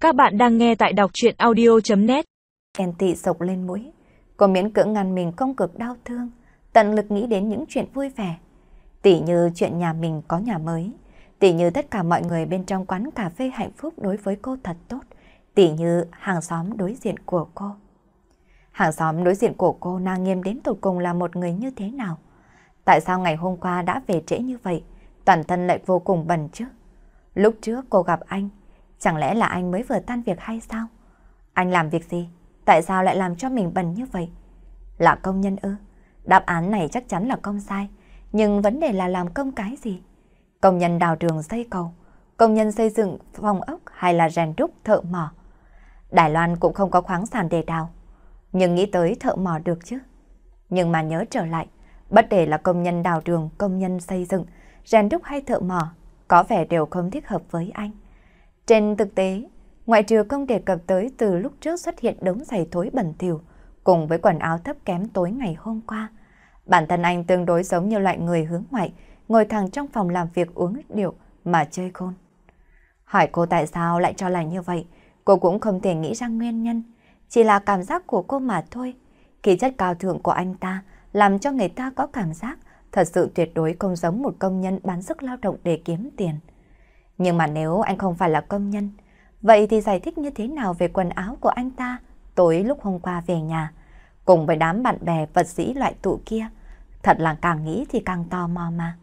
Các bạn đang nghe tại đọc truyện audio.net. Ghen tị sộc lên mũi, cô miễn cưỡng ngăn mình công cực đau thương, tận lực nghĩ đến những chuyện vui vẻ. Tỉ như chuyện nhà mình có nhà mới, tỉ như tất cả mọi người bên trong quán cà phê hạnh phúc đối với cô thật tốt, tỉ như hàng xóm đối diện của cô. Hàng xóm đối diện của cô Na Nghiêm đến tột cùng là một người như thế nào? Tại sao ngày hôm qua đã về trễ như vậy, toàn thân lại vô cùng bẩn chứ? Lúc trước cô gặp anh, chẳng lẽ là anh mới vừa tan việc hay sao? Anh làm việc gì? Tại sao lại làm cho mình bẩn như vậy? Là công nhân ư? Đáp án này chắc chắn là công sai. Nhưng vấn đề là làm công cái gì? Công nhân đào đường xây cầu, công nhân xây dựng phòng ốc hay là rèn đúc thợ mỏ? Đài Loan cũng không có khoáng sản để đào, nhưng nghĩ tới thợ mỏ được chứ. Nhưng mà nhớ trở lại, bất kể là công nhân đào đường, công nhân xây dựng, rèn đúc hay thợ mỏ, có vẻ đều không thích hợp với anh. Trên thực tế, ngoại trừ không đề cập tới từ lúc trước xuất hiện đống giày thối bẩn thỉu cùng với quần áo thấp kém tối ngày hôm qua, bản thân anh tương đối giống như loại người hướng ngoại, ngồi thẳng trong phòng làm việc uống rượu mà chơi khôn. Hỏi cô tại sao lại cho là như vậy, cô cũng không thể nghĩ ra nguyên nhân, chỉ là cảm giác của cô mà thôi. Khí chất cao thượng của anh ta làm cho người ta có cảm giác thật sự tuyệt đối không giống một công nhân bán sức lao động để kiếm tiền. Nhưng mà nếu anh không phải là công nhân, vậy thì giải thích như thế nào về quần áo của anh ta tối lúc hôm qua về nhà, cùng với đám bạn bè vật sĩ loại tụ kia? Thật là càng nghĩ thì càng tò mò mà.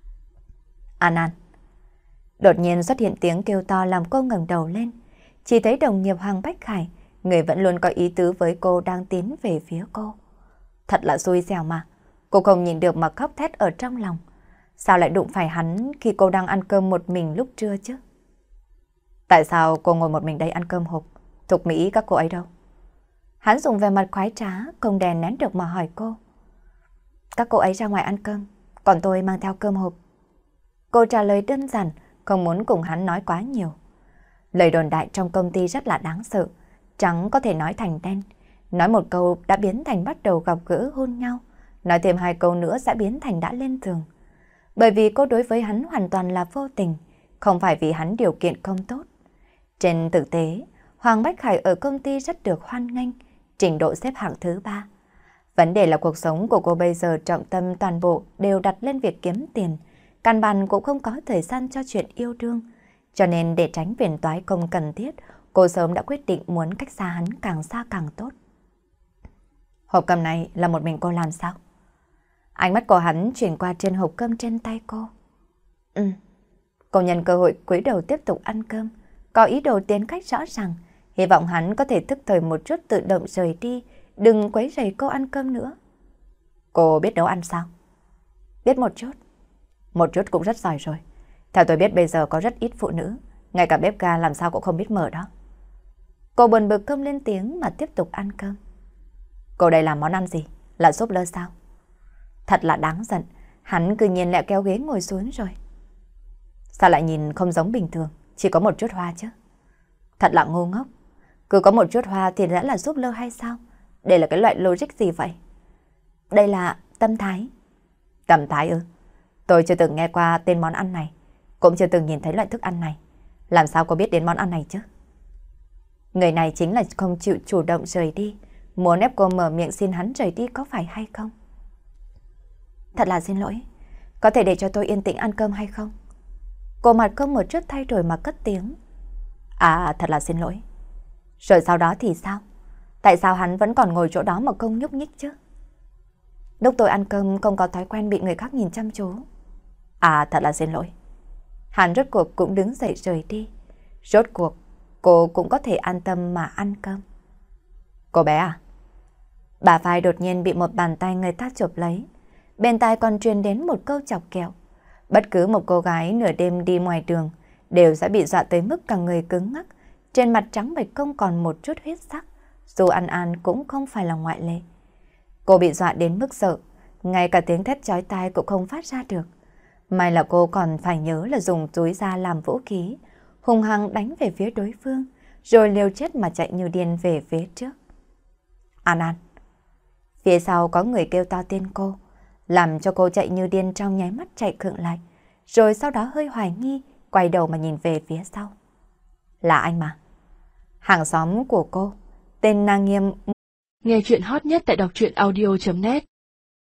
An An. Đột nhiên xuất hiện tiếng kêu to làm cô ngẩng đầu lên. Chỉ thấy đồng nghiệp Hoàng Bách Khải, người vẫn luôn có ý tứ với cô, đang tiến về phía cô. Thật là xui xẻo mà. Cô không nhìn được mà khóc thét ở trong lòng. Sao lại đụng phải hắn khi cô đang ăn cơm một mình lúc trưa chứ? Tại sao cô ngồi một mình đây ăn cơm hộp? Thục Mỹ các cô ấy đâu? Hắn dùng vẻ mặt khoái trá, không đè nén được mà hỏi cô. Các cô ấy ra ngoài ăn cơm, còn tôi mang theo cơm hộp. Cô trả lời đơn giản, không muốn cùng hắn nói quá nhiều. Lời đồn đại trong công ty rất là đáng sợ, trắng có thể nói thành đen. Nói một câu đã biến thành bắt đầu gặp gỡ hôn nhau, nói thêm hai câu nữa sẽ biến thành đã lên giường. Bởi vì cô đối với hắn hoàn toàn là vô tình, không phải vì hắn điều kiện không tốt. Trên thực tế, Hoàng Bách Khải ở công ty rất được hoan nghênh, trình độ xếp hạng thứ 3. Vấn đề là cuộc sống của cô bây giờ trọng tâm toàn bộ đều đặt lên việc kiếm tiền, căn bản cũng không có thời gian cho chuyện yêu đương. Cho nên để tránh phiền toái không cần thiết, cô sớm đã quyết định muốn cách xa hắn càng xa càng tốt. Hộp cơm này là một mình cô làm sao? Ánh mắt của hắn chuyển qua trên hộp cơm trên tay cô. Cô nhân cơ hội cúi đầu tiếp tục ăn cơm, có ý đồ tiến cách rõ ràng, hy vọng hắn có thể tức thời một chút tự động rời đi, đừng quấy rầy cô ăn cơm nữa. Cô biết nấu ăn sao? Biết một chút. Một chút cũng rất giỏi rồi. Theo tôi biết bây giờ có rất ít phụ nữ, ngay cả bếp ga làm sao cũng không biết mở đó. Cô buồn bực không lên tiếng mà tiếp tục ăn cơm. Cô đây làm món ăn gì? Là súp lơ sao? Thật là đáng giận, hắn cứ nhiên lại kéo ghế ngồi xuống rồi. Sao lại nhìn không giống bình thường, chỉ có một chút hoa chứ? Thật là ngu ngốc, cứ có một chút hoa thì đã là súp lơ hay sao? Đây là cái loại logic gì vậy? Đây là tâm thái. Tâm thái ư? Tôi chưa từng nghe qua tên món ăn này, cũng chưa từng nhìn thấy loại thức ăn này. Làm sao cô biết đến món ăn này chứ? Người này chính là không chịu chủ động rời đi, muốn ép cô mở miệng xin hắn rời đi có phải hay không? Thật là xin lỗi, có thể để cho tôi yên tĩnh ăn cơm hay không? Cô mặt không một chút thay đổi mà cất tiếng. À, thật là xin lỗi. Rồi sau đó thì sao? Tại sao hắn vẫn còn ngồi chỗ đó mà không nhúc nhích chứ? Lúc tôi ăn cơm không có thói quen bị người khác nhìn chăm chú. À, thật là xin lỗi. Hắn rốt cuộc cũng đứng dậy rời đi. Rốt cuộc cô cũng có thể an tâm mà ăn cơm. Cô bé à? Bả vai đột nhiên bị một bàn tay người ta chụp lấy. Bên tai còn truyền đến một câu chọc kẹo. Bất cứ một cô gái nửa đêm đi ngoài đường đều sẽ bị dọa tới mức cả người cứng ngắc, trên mặt trắng bệch không còn một chút huyết sắc. Dù An An cũng không phải là ngoại lệ. Cô bị dọa đến mức sợ, ngay cả tiếng thét chói tai cũng không phát ra được. May là cô còn phải nhớ là dùng túi da làm vũ khí, hung hăng đánh về phía đối phương, rồi liều chết mà chạy như điên về phía trước. An An. Phía sau có người kêu to tên cô, làm cho cô chạy như điên trong nháy mắt chạy khựng lại, rồi sau đó hơi hoài nghi, quay đầu mà nhìn về phía sau. Là anh mà. Hàng xóm của cô, tên nàng Nghiêm. Nghe chuyện hot nhất tại đọc truyện audio.net